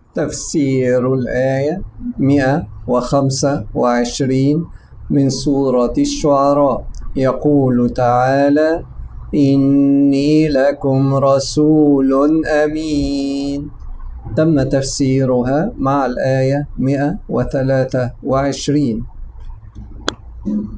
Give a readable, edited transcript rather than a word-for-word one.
تفسير الآية 125 من سورة الشعراء. يقول تعالى: إني لكم رسول أمين. تم تفسيرها مع الآية 123.